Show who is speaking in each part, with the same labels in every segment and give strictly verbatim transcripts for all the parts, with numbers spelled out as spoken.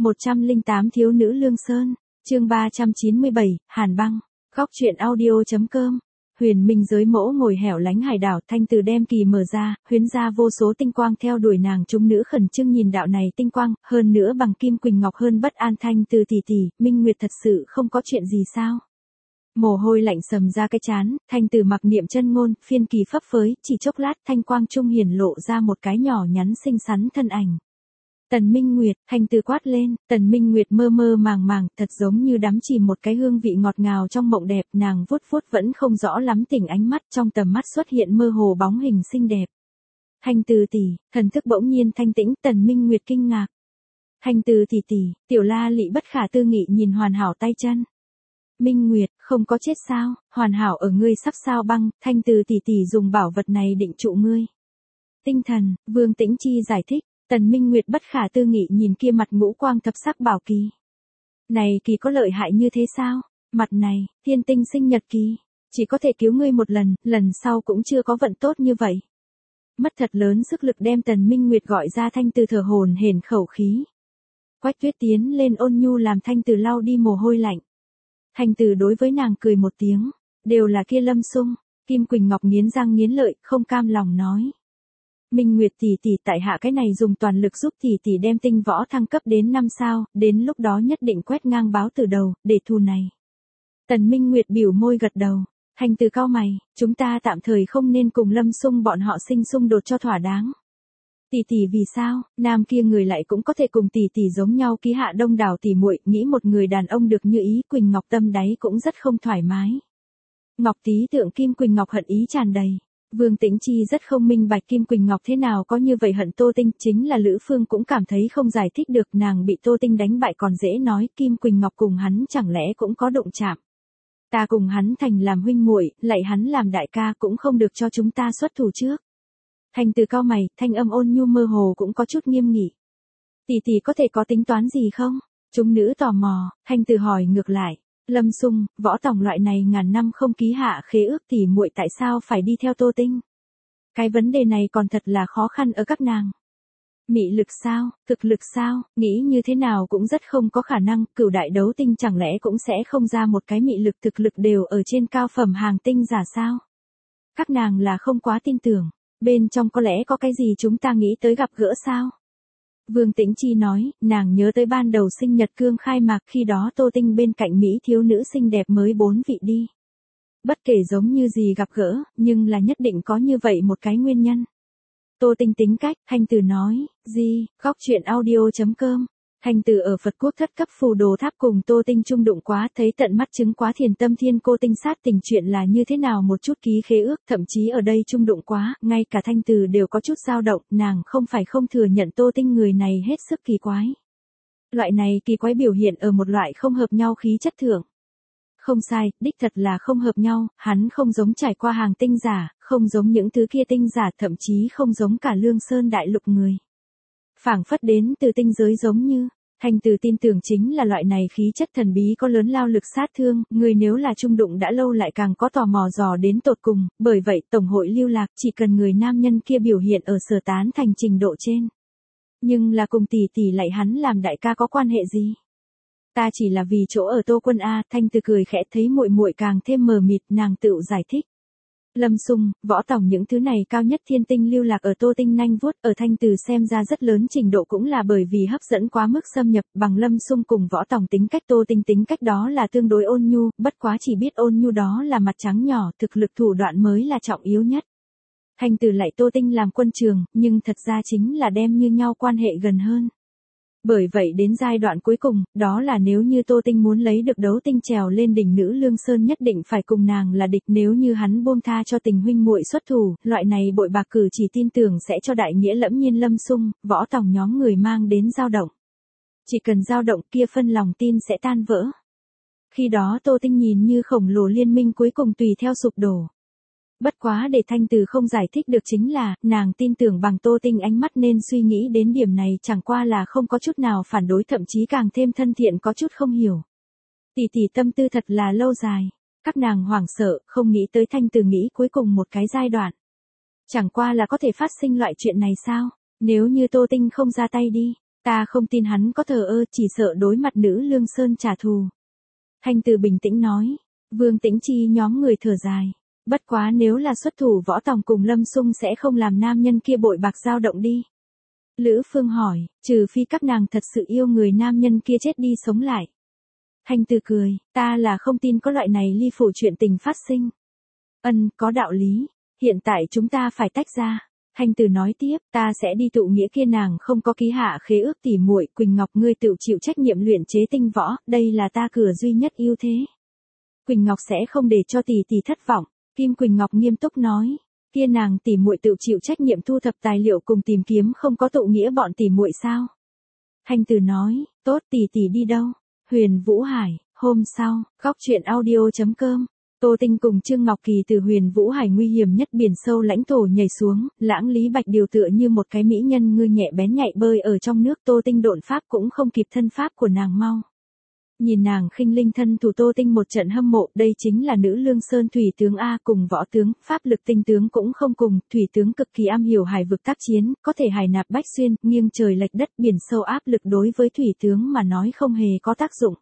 Speaker 1: một trăm lẻ tám Thiếu nữ Lương Sơn, chương ba trăm chín mươi bảy, Hàn băng, góc truyện audio.com. Huyền minh giới mỗ ngồi hẻo lánh hải đảo, Thanh Từ đem kỳ mở ra, huyễn ra vô số tinh quang theo đuổi nàng. Chúng nữ khẩn trương nhìn đạo này tinh quang, hơn nữa bằng kim quỳnh ngọc hơn bất an. Thanh Từ tỷ tỷ, Minh Nguyệt thật sự không có chuyện gì sao? Mồ hôi lạnh sầm ra cái trán, Thanh Từ mặc niệm chân ngôn, phiên kỳ phấp phới, chỉ chốc lát thanh quang trung hiển lộ ra một cái nhỏ nhắn xinh xắn thân ảnh. Tần Minh Nguyệt, Thanh Từ quát lên. Tần Minh Nguyệt mơ mơ màng màng, thật giống như đắm chìm một cái hương vị ngọt ngào trong mộng đẹp. Nàng vuốt vuốt vẫn không rõ lắm tỉnh ánh mắt, trong tầm mắt xuất hiện mơ hồ bóng hình xinh đẹp. Thanh Từ tỷ, thần thức bỗng nhiên thanh tĩnh. Tần Minh Nguyệt kinh ngạc. Thanh Từ tỷ tỷ, Tiểu La Lị bất khả tư nghị nhìn hoàn hảo tay chân. Minh Nguyệt, không có chết sao? Hoàn hảo ở ngươi sắp sao băng, Thanh Từ tỷ tỷ dùng bảo vật này định trụ ngươi. Tinh thần, Vương Tĩnh Chi giải thích. Tần Minh Nguyệt bất khả tư nghị nhìn kia mặt ngũ quang thập sắc bảo kỳ. Này kỳ có lợi hại như thế sao? Mặt này, thiên tinh sinh nhật kỳ, chỉ có thể cứu ngươi một lần, lần sau cũng chưa có vận tốt như vậy. Mất thật lớn sức lực đem Tần Minh Nguyệt gọi ra. Thanh Từ thở hổn hển khẩu khí. Quách Tuyết tiến lên ôn nhu làm Thanh Từ lau đi mồ hôi lạnh. Thanh Từ đối với nàng cười một tiếng, đều là kia Lâm Sung. Kim Quỳnh Ngọc nghiến răng nghiến lợi, không cam lòng nói. Minh Nguyệt tỷ tỷ, tại hạ cái này dùng toàn lực giúp tỷ tỷ đem tinh võ thăng cấp đến năm sao, đến lúc đó nhất định quét ngang báo từ đầu, để thù này. Tần Minh Nguyệt biểu môi gật đầu. Thanh Từ cau mày, chúng ta tạm thời không nên cùng Lâm Sung bọn họ sinh xung đột cho thỏa đáng. Tỷ tỷ vì sao, nam kia người lại cũng có thể cùng tỷ tỷ giống nhau ký hạ đông đảo tỷ muội, nghĩ một người đàn ông được như ý. Quỳnh Ngọc tâm đáy cũng rất không thoải mái. Ngọc tí tượng Kim Quỳnh Ngọc hận ý tràn đầy. Vương Tĩnh Chi rất không minh bạch Kim Quỳnh Ngọc thế nào có như vậy hận Tô Tinh, chính là Lữ Phương cũng cảm thấy không giải thích được. Nàng bị Tô Tinh đánh bại còn dễ nói, Kim Quỳnh Ngọc cùng hắn chẳng lẽ cũng có đụng chạm. Ta cùng hắn thành làm huynh muội, lại hắn làm đại ca cũng không được cho chúng ta xuất thủ trước. Thanh Từ cau mày, thanh âm ôn nhu mơ hồ cũng có chút nghiêm nghị. Tỷ tỷ có thể có tính toán gì không? Chúng nữ tò mò, Thanh Từ hỏi ngược lại. Lâm Sung, Võ Tòng loại này ngàn năm không ký hạ khế ước tỷ muội tại sao phải đi theo Tô Tinh? Cái vấn đề này còn thật là khó khăn ở các nàng. Mị lực sao, thực lực sao, nghĩ như thế nào cũng rất không có khả năng. Cửu đại đấu tinh chẳng lẽ cũng sẽ không ra một cái mị lực thực lực đều ở trên cao phẩm hàng tinh giả sao? Các nàng là không quá tin tưởng, bên trong có lẽ có cái gì chúng ta nghĩ tới gặp gỡ sao? Vương Tĩnh Chi nói, nàng nhớ tới ban đầu sinh nhật cương khai mạc, khi đó Tô Tinh bên cạnh Mỹ thiếu nữ xinh đẹp mới bốn vị đi. Bất kể giống như gì gặp gỡ, nhưng là nhất định có như vậy một cái nguyên nhân. Tô Tinh tính cách, Thanh Từ nói, gì, góc truyện audio.com. Thanh Từ ở Phật Quốc thất cấp phù đồ tháp cùng Tô Tinh chung đụng quá, thấy tận mắt chứng quá thiền tâm thiên cô tinh sát tình chuyện là như thế nào một chút ký khế ước, thậm chí ở đây chung đụng quá, ngay cả Thanh Từ đều có chút dao động. Nàng không phải không thừa nhận Tô Tinh người này hết sức kỳ quái. Loại này kỳ quái biểu hiện ở một loại không hợp nhau khí chất thượng. Không sai, đích thật là không hợp nhau, hắn không giống trải qua hàng tinh giả, không giống những thứ kia tinh giả, thậm chí không giống cả Lương Sơn đại lục người. Phảng phất đến từ tinh giới giống như. Thanh Từ tin tưởng chính là loại này khí chất thần bí có lớn lao lực sát thương, người nếu là chung đụng đã lâu lại càng có tò mò dò đến tột cùng, bởi vậy Tổng hội lưu lạc chỉ cần người nam nhân kia biểu hiện ở sở tán thành trình độ trên. Nhưng là cùng tỷ tỷ lại hắn làm đại ca có quan hệ gì? Ta chỉ là vì chỗ ở Tô Quân a. Thanh Từ cười khẽ, thấy muội muội càng thêm mờ mịt, nàng tự giải thích. Lâm Sung, Võ Tòng những thứ này cao nhất thiên tinh lưu lạc ở Tô Tinh nanh vuốt, ở Thanh Từ xem ra rất lớn trình độ cũng là bởi vì hấp dẫn quá mức xâm nhập. Bằng Lâm Sung cùng Võ Tòng tính cách, Tô Tinh tính cách đó là tương đối ôn nhu, bất quá chỉ biết ôn nhu đó là mặt trắng nhỏ, thực lực thủ đoạn mới là trọng yếu nhất. Thanh Từ lại Tô Tinh làm quân trường, nhưng thật ra chính là đem như nhau quan hệ gần hơn. Bởi vậy đến giai đoạn cuối cùng, đó là nếu như Tô Tinh muốn lấy được đấu tinh trèo lên đỉnh nữ Lương Sơn nhất định phải cùng nàng là địch. Nếu như hắn buông tha cho tình huynh muội xuất thủ, loại này bội bạc cử chỉ tin tưởng sẽ cho đại nghĩa lẫm nhiên Lâm Sung, Võ Tòng nhóm người mang đến dao động. Chỉ cần dao động kia phân lòng tin sẽ tan vỡ. Khi đó Tô Tinh nhìn như khổng lồ liên minh cuối cùng tùy theo sụp đổ. Bất quá để Thanh Từ không giải thích được chính là, nàng tin tưởng bằng Tô Tinh ánh mắt nên suy nghĩ đến điểm này chẳng qua là không có chút nào phản đối, thậm chí càng thêm thân thiện, có chút không hiểu. Tỷ tỷ tâm tư thật là lâu dài. Các nàng hoảng sợ, không nghĩ tới Thanh Từ nghĩ cuối cùng một cái giai đoạn. Chẳng qua là có thể phát sinh loại chuyện này sao? Nếu như Tô Tinh không ra tay đi, Ta không tin hắn có thờ ơ, chỉ sợ đối mặt nữ Lương Sơn trả thù. Thanh Từ bình tĩnh nói. Vương Tĩnh Chi nhóm người thở dài. Bất quá nếu là xuất thủ Võ Tòng cùng Lâm Xung sẽ không làm nam nhân kia bội bạc dao động đi. Lữ Phương hỏi, trừ phi các nàng thật sự yêu người nam nhân kia chết đi sống lại. Thanh Từ cười, ta là không tin có loại này ly phủ chuyện tình phát sinh. Ân, có đạo lý. Hiện tại chúng ta phải tách ra. Thanh Từ nói tiếp, ta sẽ đi tụ nghĩa kia, nàng không có ký hạ khế ước tỉ muội, Quỳnh Ngọc ngươi tự chịu trách nhiệm luyện chế tinh võ, đây là ta cửa duy nhất ưu thế. Quỳnh Ngọc sẽ không để cho tỷ tỷ thất vọng. Kim Quỳnh Ngọc nghiêm túc nói, kia nàng tỷ muội tự chịu trách nhiệm thu thập tài liệu cùng tìm kiếm, không có tụ nghĩa bọn tỷ muội sao? Thanh Từ nói, tốt, tỷ tỷ đi đâu? Huyền Vũ Hải. Hôm sau, góc truyện audio chấm com. Tô Tinh cùng Trương Ngọc Kỳ từ Huyền Vũ Hải nguy hiểm nhất biển sâu lãnh thổ nhảy xuống, Lãng Lý Bạch điều tựa như một cái mỹ nhân ngư nhẹ bén nhạy bơi ở trong nước, Tô Tinh độn pháp cũng không kịp thân pháp của nàng mau. Nhìn nàng khinh linh thân thủ, Tô Tinh một trận hâm mộ, đây chính là nữ Lương Sơn thủy tướng A, cùng võ tướng, pháp lực tinh tướng cũng không cùng, thủy tướng cực kỳ am hiểu hải vực tác chiến, có thể hải nạp bách xuyên, nghiêng trời lệch đất, biển sâu áp lực đối với thủy tướng mà nói không hề có tác dụng.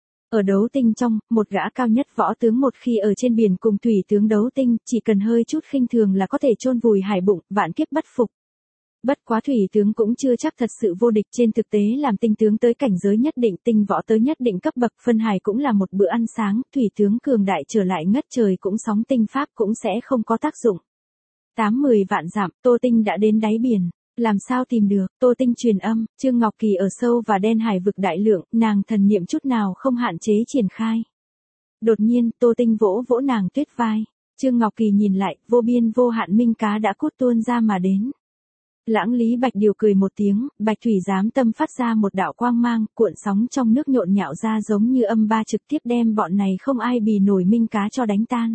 Speaker 1: Ở đấu tinh trong, một gã cao nhất võ tướng một khi ở trên biển cùng thủy tướng đấu tinh, chỉ cần hơi chút khinh thường là có thể chôn vùi hải bụng, vạn kiếp bất phục. Bất quá thủy tướng cũng chưa chắc thật sự vô địch, trên thực tế làm tinh tướng tới cảnh giới nhất định, tinh võ tới nhất định cấp bậc, phân hải cũng là một bữa ăn sáng, thủy tướng cường đại trở lại ngất trời cũng sóng tinh pháp cũng sẽ không có tác dụng. Tám mười vạn dặm, Tô Tinh đã đến đáy biển. Làm sao tìm được? Tô Tinh truyền âm, Trương Ngọc Kỳ ở sâu và đen hải vực đại lượng, nàng thần niệm chút nào không hạn chế triển khai. Đột nhiên, Tô Tinh vỗ vỗ nàng tuyết vai. Trương Ngọc Kỳ nhìn lại, vô biên vô hạn minh cá đã cút tuôn ra mà đến. Lãng Lý Bạch điều cười một tiếng, Bạch Thủy giám tâm phát ra một đạo quang mang, cuộn sóng trong nước nhộn nhạo ra giống như âm ba, trực tiếp đem bọn này không ai bì nổi minh cá cho đánh tan.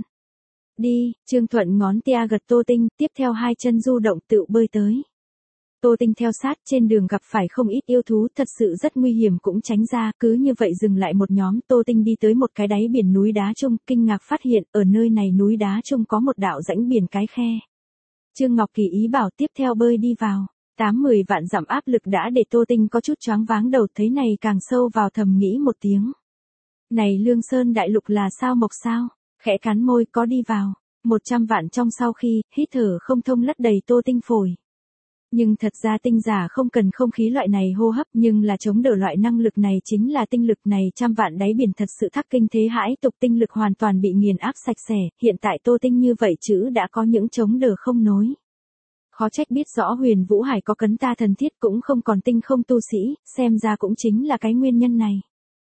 Speaker 1: Đi, Trương Thuận ngón tia gật Tô Tinh, tiếp theo hai chân du động tự bơi tới. Tô Tinh theo sát, trên đường gặp phải không ít yêu thú, thật sự rất nguy hiểm cũng tránh ra, cứ như vậy dừng lại một nhóm. Tô Tinh đi tới một cái đáy biển núi đá chung, kinh ngạc phát hiện, ở nơi này núi đá chung có một đạo rãnh biển cái khe. Trương Ngọc Kỳ ý bảo tiếp theo bơi đi vào. Tám mười vạn dặm áp lực đã để Tô Tinh có chút choáng váng đầu, thấy này càng sâu vào thầm nghĩ một tiếng. Này Lương Sơn đại lục là sao mộc sao? Khẽ cắn môi có đi vào. Một trăm vạn trong sau khi, hít thở không thông lấp đầy Tô Tinh phổi. Nhưng thật ra tinh giả không cần không khí loại này hô hấp, nhưng là chống đỡ loại năng lực này chính là tinh lực này, trăm vạn đáy biển thật sự thắc kinh thế hãi tục, tinh lực hoàn toàn bị nghiền áp sạch sẽ, hiện tại Tô Tinh như vậy chữ đã có những chống đỡ không nối. Khó trách biết rõ Huyền Vũ Hải có cấn ta thần thiết cũng không còn tinh không tu sĩ, xem ra cũng chính là cái nguyên nhân này.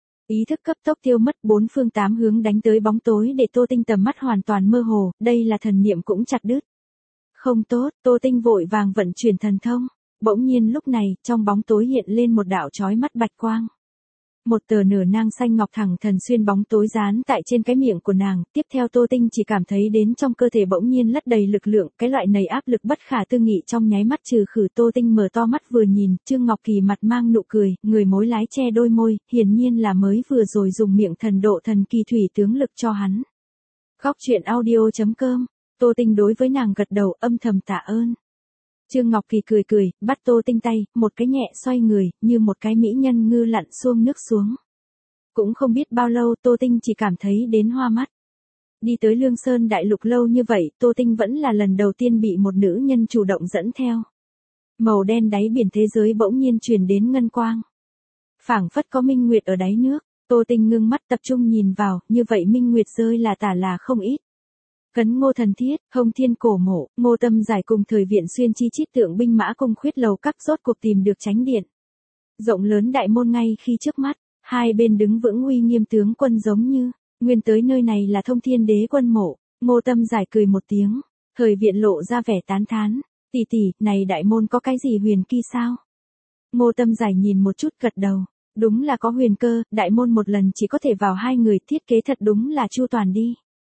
Speaker 1: Ý thức cấp tốc tiêu mất, bốn phương tám hướng đánh tới bóng tối để Tô Tinh tầm mắt hoàn toàn mơ hồ, đây là thần niệm cũng chặt đứt. Không tốt, Tô Tinh vội vàng vận chuyển thần thông. Bỗng nhiên lúc này, trong bóng tối hiện lên một đạo chói mắt bạch quang. Một tờ nửa nang xanh ngọc thẳng thần xuyên bóng tối dán tại trên cái miệng của nàng, tiếp theo Tô Tinh chỉ cảm thấy đến trong cơ thể bỗng nhiên lất đầy lực lượng, cái loại này áp lực bất khả tư nghị trong nháy mắt trừ khử. Tô Tinh mở to mắt vừa nhìn, Trương Ngọc Kỳ mặt mang nụ cười, người mối lái che đôi môi, hiển nhiên là mới vừa rồi dùng miệng thần độ thần kỳ thủy tướng lực cho hắn. Góc truyện audio chấm com. Tô Tinh đối với nàng gật đầu, âm thầm tạ ơn. Trương Ngọc Kỳ cười cười, bắt Tô Tinh tay, một cái nhẹ xoay người, như một cái mỹ nhân ngư lặn xuông nước xuống. Cũng không biết bao lâu Tô Tinh chỉ cảm thấy đến hoa mắt. Đi tới Lương Sơn đại lục lâu như vậy, Tô Tinh vẫn là lần đầu tiên bị một nữ nhân chủ động dẫn theo. Màu đen đáy biển thế giới bỗng nhiên truyền đến ngân quang. Phảng phất có minh nguyệt ở đáy nước, Tô Tinh ngưng mắt tập trung nhìn vào, như vậy minh nguyệt rơi là tả là không ít. Cấn Ngô thần thiết, Hồng Thiên cổ mộ, Ngô Tâm Giải cùng thời viện xuyên chi chít tượng binh mã cung khuyết lầu các rốt cuộc tìm được tránh điện. Rộng lớn đại môn ngay khi trước mắt, hai bên đứng vững uy nghiêm tướng quân giống như, nguyên tới nơi này là Thông Thiên Đế quân mộ. Ngô Tâm Giải cười một tiếng, thời viện lộ ra vẻ tán thán, tỷ tỷ, này đại môn có cái gì huyền kỳ sao? Ngô Tâm Giải nhìn một chút gật đầu, đúng là có huyền cơ, đại môn một lần chỉ có thể vào hai người, thiết kế thật đúng là chu toàn đi.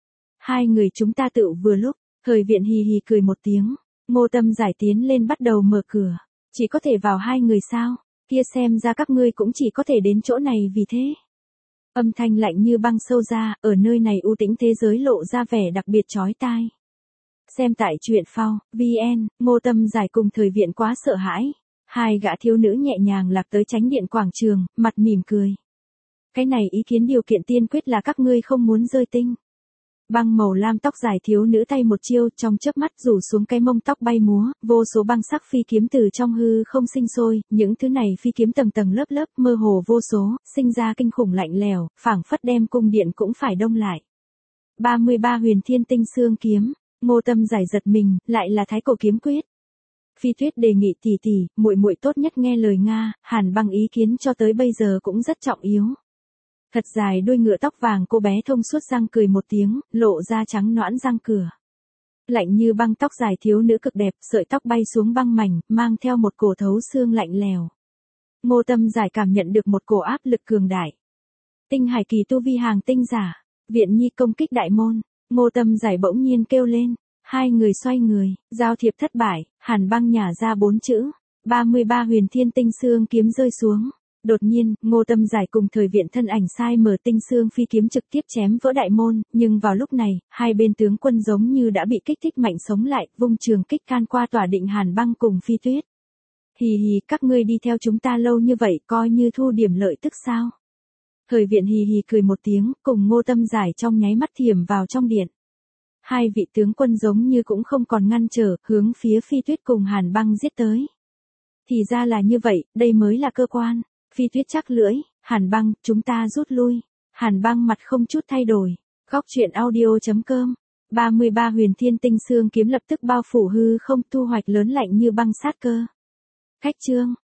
Speaker 1: Hai người chúng ta tự vừa lúc, thời viện hì hì cười một tiếng, Ngô Tâm Giải tiến lên bắt đầu mở cửa, chỉ có thể vào hai người sao, kia xem ra các ngươi cũng chỉ có thể đến chỗ này vì thế. Âm thanh lạnh như băng sâu ra, ở nơi này u tĩnh thế giới lộ ra vẻ đặc biệt chói tai. Xem tại truyện phao, vê en, Ngô Tâm Giải cùng thời viện quá sợ hãi, Hai gã thiếu nữ nhẹ nhàng lạc tới chánh điện quảng trường, mặt mỉm cười. Cái này ý kiến điều kiện tiên quyết là các ngươi không muốn rơi tinh. Băng màu lam tóc dài thiếu nữ tay một chiêu, trong chớp mắt rủ xuống cái mông tóc bay múa, vô số băng sắc phi kiếm từ trong hư không sinh sôi, những thứ này phi kiếm tầng tầng lớp lớp mơ hồ vô số, sinh ra kinh khủng lạnh lẽo, phảng phất đem cung điện cũng phải đông lại. ba mươi ba huyền thiên tinh xương kiếm, Ngô Tâm giải giật mình, lại là thái cổ kiếm quyết. Phi Tuyết đề nghị tỷ tỷ, muội muội tốt nhất nghe lời Nga, Hàn Băng ý kiến cho tới bây giờ cũng rất trọng yếu. Thật dài đuôi ngựa tóc vàng cô bé thông suốt răng cười một tiếng, lộ ra trắng nõn răng cửa. Lạnh như băng tóc dài thiếu nữ cực đẹp, sợi tóc bay xuống băng mảnh, mang theo một cổ thấu xương lạnh lèo. Ngô Tâm giải cảm nhận được một cổ áp lực cường đại. Tinh hải kỳ tu vi hàng tinh giả, viện nhi công kích đại môn, Ngô Tâm giải bỗng nhiên kêu lên. Hai người xoay người, giao thiệp thất bại, Hàn Băng nhả ra bốn chữ. ba mươi ba huyền thiên tinh xương kiếm rơi xuống. Đột nhiên, Ngô Tâm giải cùng thời viện thân ảnh sai mở tinh xương phi kiếm trực tiếp chém vỡ đại môn, nhưng vào lúc này, hai bên tướng quân giống như đã bị kích thích mạnh sống lại, vung trường kích can qua tỏa định Hàn Băng cùng Phi Tuyết. Hì hì, các ngươi đi theo chúng ta lâu như vậy coi như thu điểm lợi tức sao? Thời viện hì hì cười một tiếng, cùng Ngô Tâm giải trong nháy mắt thiểm vào trong điện. Hai vị tướng quân giống như cũng không còn ngăn trở, hướng phía Phi Tuyết cùng Hàn Băng giết tới. Thì ra là như vậy, đây mới là cơ quan. Phi Tuyết chắc lưỡi, Hàn Băng, chúng ta rút lui. Hàn Băng mặt không chút thay đổi. Góc truyện audio chấm com. ba mươi ba huyền thiên tinh xương kiếm lập tức bao phủ hư không, thu hoạch lớn lạnh như băng sát cơ. Cách chương.